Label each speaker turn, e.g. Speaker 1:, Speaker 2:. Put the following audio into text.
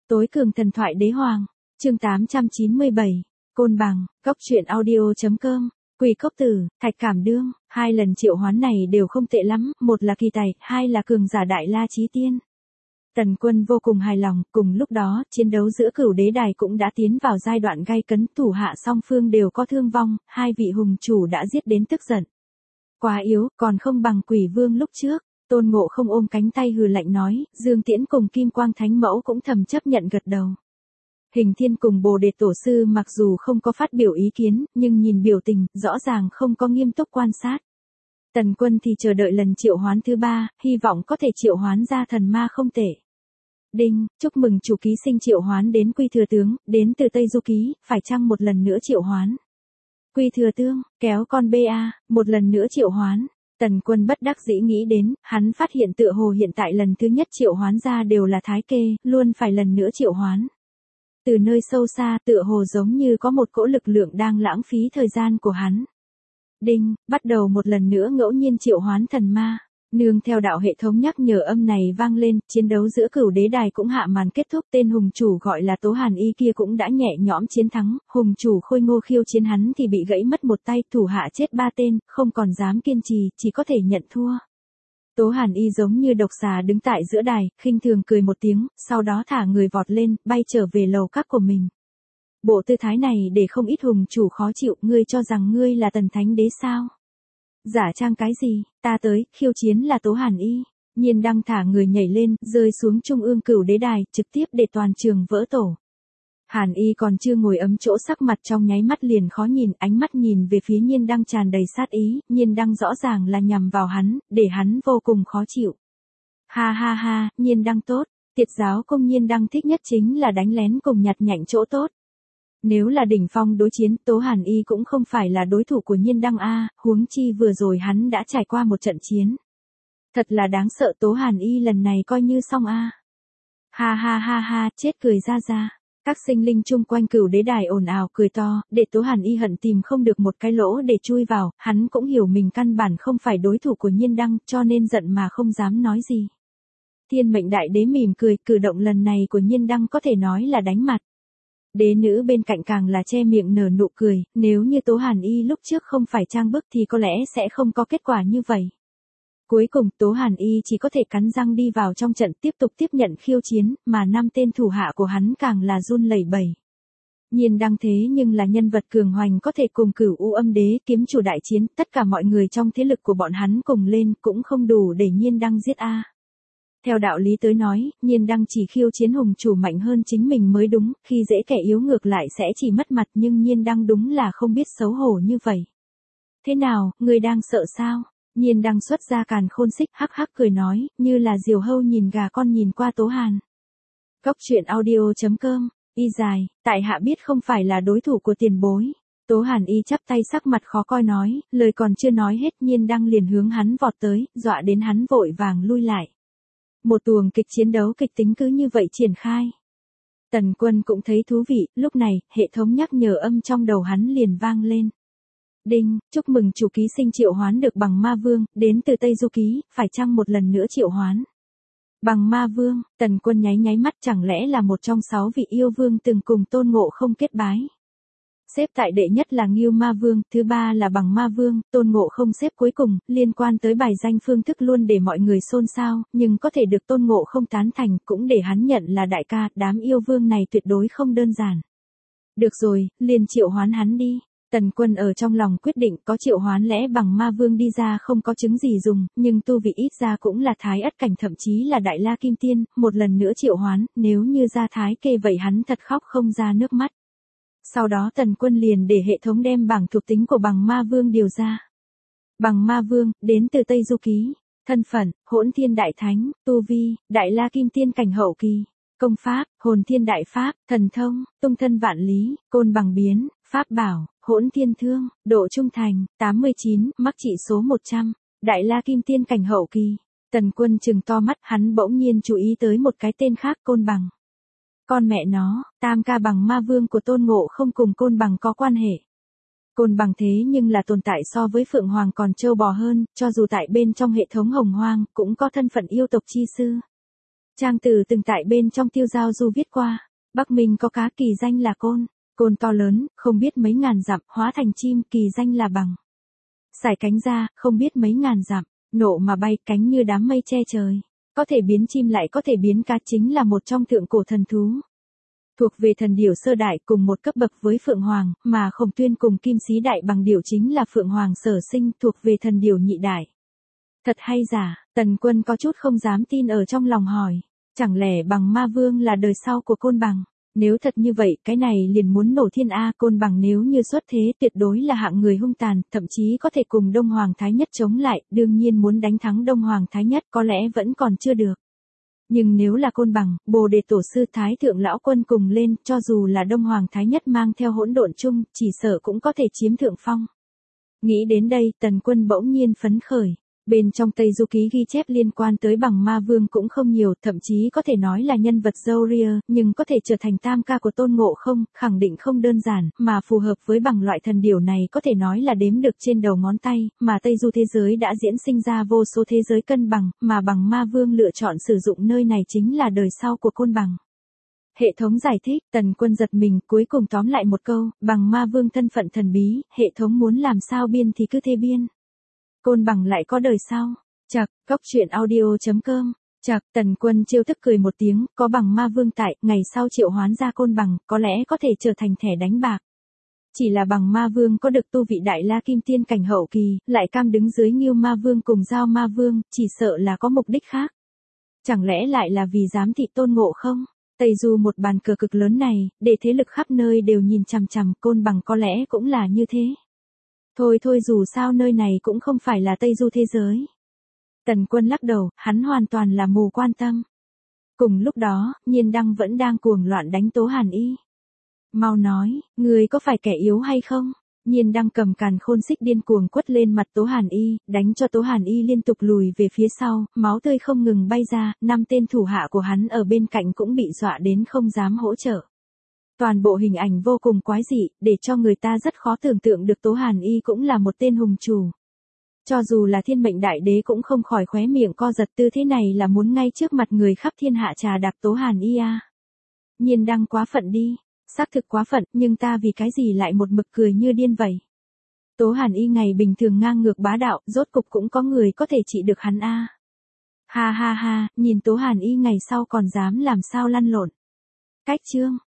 Speaker 1: Tối cường thần thoại đế hoàng, chương 897, Côn Bằng, Góc truyện audio.com, Quỷ Cốc Tử, Thạch Cảm Đương, hai lần triệu hoán này đều không tệ lắm, một là kỳ tài, hai là cường giả đại la chí tiên. Tần Quân vô cùng hài lòng, cùng lúc đó, chiến đấu giữa Cửu Đế Đài cũng đã tiến vào giai đoạn gay cấn, thủ hạ song phương đều có thương vong, hai vị hùng chủ đã giết đến tức giận. Quá yếu, còn không bằng Quỷ Vương lúc trước. Tôn Ngộ Không ôm cánh tay hừ lạnh nói, Dương Tiễn cùng Kim Quang Thánh Mẫu cũng thầm chấp nhận gật đầu. Hình Thiên cùng Bồ Đề Tổ Sư mặc dù không có phát biểu ý kiến, nhưng nhìn biểu tình, rõ ràng không có nghiêm túc quan sát. Tần Quân thì chờ đợi lần triệu hoán thứ ba, hy vọng có thể triệu hoán ra thần ma không tệ. Đinh, chúc mừng chủ ký sinh triệu hoán đến Quy Thừa Tướng, đến từ Tây Du Ký, phải chăng một lần nữa triệu hoán? Quy Thừa Tướng, kéo con BA, một lần nữa triệu hoán. Tần Quân bất đắc dĩ nghĩ đến, hắn phát hiện tựa hồ hiện tại lần thứ nhất triệu hoán ra đều là thái kê, luôn phải lần nữa triệu hoán. Từ nơi sâu xa tựa hồ giống như có một cỗ lực lượng đang lãng phí thời gian của hắn. Đinh, bắt đầu một lần nữa ngẫu nhiên triệu hoán thần ma. Nương theo đạo hệ thống nhắc nhở âm này vang lên, chiến đấu giữa Cửu Đế Đài cũng hạ màn kết thúc, tên hùng chủ gọi là Tố Hàn Y kia cũng đã nhẹ nhõm chiến thắng, hùng chủ Khôi Ngô khiêu chiến hắn thì bị gãy mất một tay, thủ hạ chết 3 tên, không còn dám kiên trì, chỉ có thể nhận thua. Tố Hàn Y giống như độc xà đứng tại giữa đài, khinh thường cười một tiếng, sau đó thả người vọt lên, bay trở về lầu các của mình. Bộ tư thái này để không ít hùng chủ khó chịu, ngươi cho rằng ngươi là Tần Thánh Đế sao? Giả trang cái gì, ta tới, khiêu chiến là Tố Hàn Y. Nhiên Đăng thả người nhảy lên, rơi xuống trung ương Cửu Đế Đài, trực tiếp để toàn trường vỡ tổ. Hàn Y còn chưa ngồi ấm chỗ, sắc mặt trong nháy mắt liền khó nhìn, ánh mắt nhìn về phía Nhiên Đăng tràn đầy sát ý, Nhiên Đăng rõ ràng là nhằm vào hắn, để hắn vô cùng khó chịu. Ha ha ha, Nhiên Đăng tốt, Tiệt giáo công Nhiên Đăng thích nhất chính là đánh lén cùng nhặt nhạnh chỗ tốt. Nếu là đỉnh phong đối chiến, Tố Hàn Y cũng không phải là đối thủ của Nhiên Đăng a, huống chi vừa rồi hắn đã trải qua một trận chiến. Thật là đáng sợ, Tố Hàn Y lần này coi như xong a. Ha ha ha ha, chết cười ra ra. Các sinh linh chung quanh Cửu Đế Đài ồn ào cười to, để Tố Hàn Y hận tìm không được một cái lỗ để chui vào, hắn cũng hiểu mình căn bản không phải đối thủ của Nhiên Đăng, cho nên giận mà không dám nói gì. Thiên Mệnh Đại Đế mỉm cười, cử động lần này của Nhiên Đăng có thể nói là đánh mặt. Đế nữ bên cạnh càng là che miệng nở nụ cười, nếu như Tố Hàn Y lúc trước không phải trang bức thì có lẽ sẽ không có kết quả như vậy. Cuối cùng Tố Hàn Y chỉ có thể cắn răng đi vào trong trận tiếp tục tiếp nhận khiêu chiến, mà 5 tên thủ hạ của hắn càng là run lẩy bẩy. Nhiên Đăng thế nhưng là nhân vật cường hoành có thể cùng Cửu U Âm Đế kiếm chủ đại chiến, tất cả mọi người trong thế lực của bọn hắn cùng lên cũng không đủ để Nhiên Đăng giết a. Theo đạo lý tới nói, Nhiên Đăng chỉ khiêu chiến hùng chủ mạnh hơn chính mình mới đúng, khi dễ kẻ yếu ngược lại sẽ chỉ mất mặt, nhưng Nhiên Đăng đúng là không biết xấu hổ như vậy. Thế nào, ngươi đang sợ sao? Nhiên Đăng xuất ra càn khôn xích, hắc hắc cười nói, như là diều hâu nhìn gà con nhìn qua Tố Hàn. Góc truyện audio.com, y dài, tại hạ biết không phải là đối thủ của tiền bối. Tố Hàn Y chắp tay sắc mặt khó coi nói, lời còn chưa nói hết Nhiên Đăng liền hướng hắn vọt tới, dọa đến hắn vội vàng lui lại. Một tuồng kịch chiến đấu kịch tính cứ như vậy triển khai. Tần Quân cũng thấy thú vị, lúc này, hệ thống nhắc nhở âm trong đầu hắn liền vang lên. Đinh, chúc mừng chủ ký sinh triệu hoán được Bằng Ma Vương, đến từ Tây Du Ký, phải chăng một lần nữa triệu hoán? Bằng Ma Vương, Tần Quân nháy mắt, chẳng lẽ là một trong 6 vị yêu vương từng cùng Tôn Ngộ Không kết bái? Xếp tại đệ nhất là Ngưu Ma Vương, thứ ba là Bằng Ma Vương, Tôn Ngộ Không xếp cuối cùng, liên quan tới bài danh phương thức luôn để mọi người xôn xao, nhưng có thể được Tôn Ngộ Không tán thành, cũng để hắn nhận là đại ca, đám yêu vương này tuyệt đối không đơn giản. Được rồi, liền triệu hoán hắn đi. Tần Quân ở trong lòng quyết định có triệu hoán lẽ Bằng Ma Vương đi ra không có chứng gì dùng, nhưng tu vị ít ra cũng là Thái Ất Cảnh thậm chí là Đại La Kim Tiên, một lần nữa triệu hoán, nếu như ra Thái Kê vậy hắn thật khóc không ra nước mắt. Sau đó Tần Quân liền để hệ thống đem bảng thuộc tính của Bằng Ma Vương điều ra. Bằng Ma Vương, đến từ Tây Du Ký, thân phận, Hỗn Thiên Đại Thánh, tu vi, Đại La Kim Tiên cảnh hậu kỳ, công pháp, Hồn Thiên Đại Pháp, thần thông, tung thân vạn lý, côn bằng biến, pháp bảo, Hỗn Thiên Thương, độ trung thành, 89, mắc trị số 100, Đại La Kim Tiên cảnh hậu kỳ. Tần Quân trừng to mắt, hắn bỗng nhiên chú ý tới một cái tên khác, Côn Bằng. Con mẹ nó, tam ca Bằng Ma Vương của Tôn Ngộ Không cùng Côn Bằng có quan hệ. Côn Bằng thế nhưng là tồn tại so với Phượng Hoàng còn trâu bò hơn, cho dù tại bên trong hệ thống Hồng Hoang, cũng có thân phận yêu tộc chi sư. Trang Tử từng tại bên trong Tiêu Giao Du viết qua, Bắc Minh có cá kỳ danh là côn, côn to lớn, không biết mấy ngàn dặm, hóa thành chim, kỳ danh là bằng. Sải cánh ra, không biết mấy ngàn dặm, nộ mà bay, cánh như đám mây che trời. Có thể biến chim lại có thể biến cá, chính là một trong thượng cổ thần thú. Thuộc về thần điểu sơ đại, cùng một cấp bậc với Phượng Hoàng, mà Khổng Tuyên cùng Kim Sĩ đại bằng điểu chính là Phượng Hoàng sở sinh, thuộc về thần điểu nhị đại. Thật hay giả? Tần Quân có chút không dám tin ở trong lòng hỏi. Chẳng lẽ Bằng Ma Vương là đời sau của Côn Bằng? Nếu thật như vậy, cái này liền muốn nổ thiên A. Côn Bằng nếu như xuất thế tuyệt đối là hạng người hung tàn, thậm chí có thể cùng Đông Hoàng Thái Nhất chống lại, đương nhiên muốn đánh thắng Đông Hoàng Thái Nhất có lẽ vẫn còn chưa được. Nhưng nếu là Côn Bằng, Bồ Đề Tổ Sư Thái Thượng Lão Quân cùng lên, cho dù là Đông Hoàng Thái Nhất mang theo hỗn độn chung, chỉ sợ cũng có thể chiếm thượng phong. Nghĩ đến đây, Tần Quân bỗng nhiên phấn khởi. Bên trong Tây Du Ký ghi chép liên quan tới Bằng Ma Vương cũng không nhiều, thậm chí có thể nói là nhân vật dâu ria, nhưng có thể trở thành tam ca của Tôn Ngộ Không, khẳng định không đơn giản, mà phù hợp với bằng loại thần điểu này có thể nói là đếm được trên đầu ngón tay, mà Tây Du thế giới đã diễn sinh ra vô số thế giới cân bằng, mà Bằng Ma Vương lựa chọn sử dụng nơi này chính là đời sau của Côn Bằng. Hệ thống giải thích, Tần Quân giật mình, cuối cùng tóm lại một câu, Bằng Ma Vương thân phận thần bí, hệ thống muốn làm sao biên thì cứ thế biên. Côn Bằng lại có đời sau. Chậc, Cốc Truyện Audio.com. Chậc, Tần Quân trêu thức cười một tiếng, có Bằng Ma Vương tại, ngày sau triệu hoán ra Côn Bằng, có lẽ có thể trở thành thẻ đánh bạc. Chỉ là Bằng Ma Vương có được tu vị Đại La Kim Tiên cảnh hậu kỳ, lại cam đứng dưới Ngưu Ma Vương cùng Giao Ma Vương, chỉ sợ là có mục đích khác. Chẳng lẽ lại là vì giám thị Tôn Ngộ Không? Tây Du một bàn cờ cực lớn này, để thế lực khắp nơi đều nhìn chằm chằm, Côn Bằng có lẽ cũng là như thế. Thôi dù sao nơi này cũng không phải là Tây Du thế giới. Tần Quân lắc đầu, hắn hoàn toàn là mù quan tâm. Cùng lúc đó, Nhiên Đăng vẫn đang cuồng loạn đánh Tố Hàn Y. Mau nói, người có phải kẻ yếu hay không? Nhiên Đăng cầm càn khôn xích điên cuồng quất lên mặt Tố Hàn Y, đánh cho Tố Hàn Y liên tục lùi về phía sau, máu tươi không ngừng bay ra, 5 tên thủ hạ của hắn ở bên cạnh cũng bị dọa đến không dám hỗ trợ. Toàn bộ hình ảnh vô cùng quái dị, để cho người ta rất khó tưởng tượng được Tố Hàn Y cũng là một tên hùng chủ. Cho dù là Thiên Mệnh Đại Đế cũng không khỏi khóe miệng co giật, tư thế này là muốn ngay trước mặt người khắp thiên hạ trà đạp Tố Hàn Y à. Nhiên Đăng quá phận đi, xác thực quá phận, nhưng ta vì cái gì lại một mực cười như điên vậy? Tố Hàn Y ngày bình thường ngang ngược bá đạo, rốt cục cũng có người có thể trị được hắn a. Ha ha ha, nhìn Tố Hàn Y ngày sau còn dám làm sao lăn lộn. Cách chương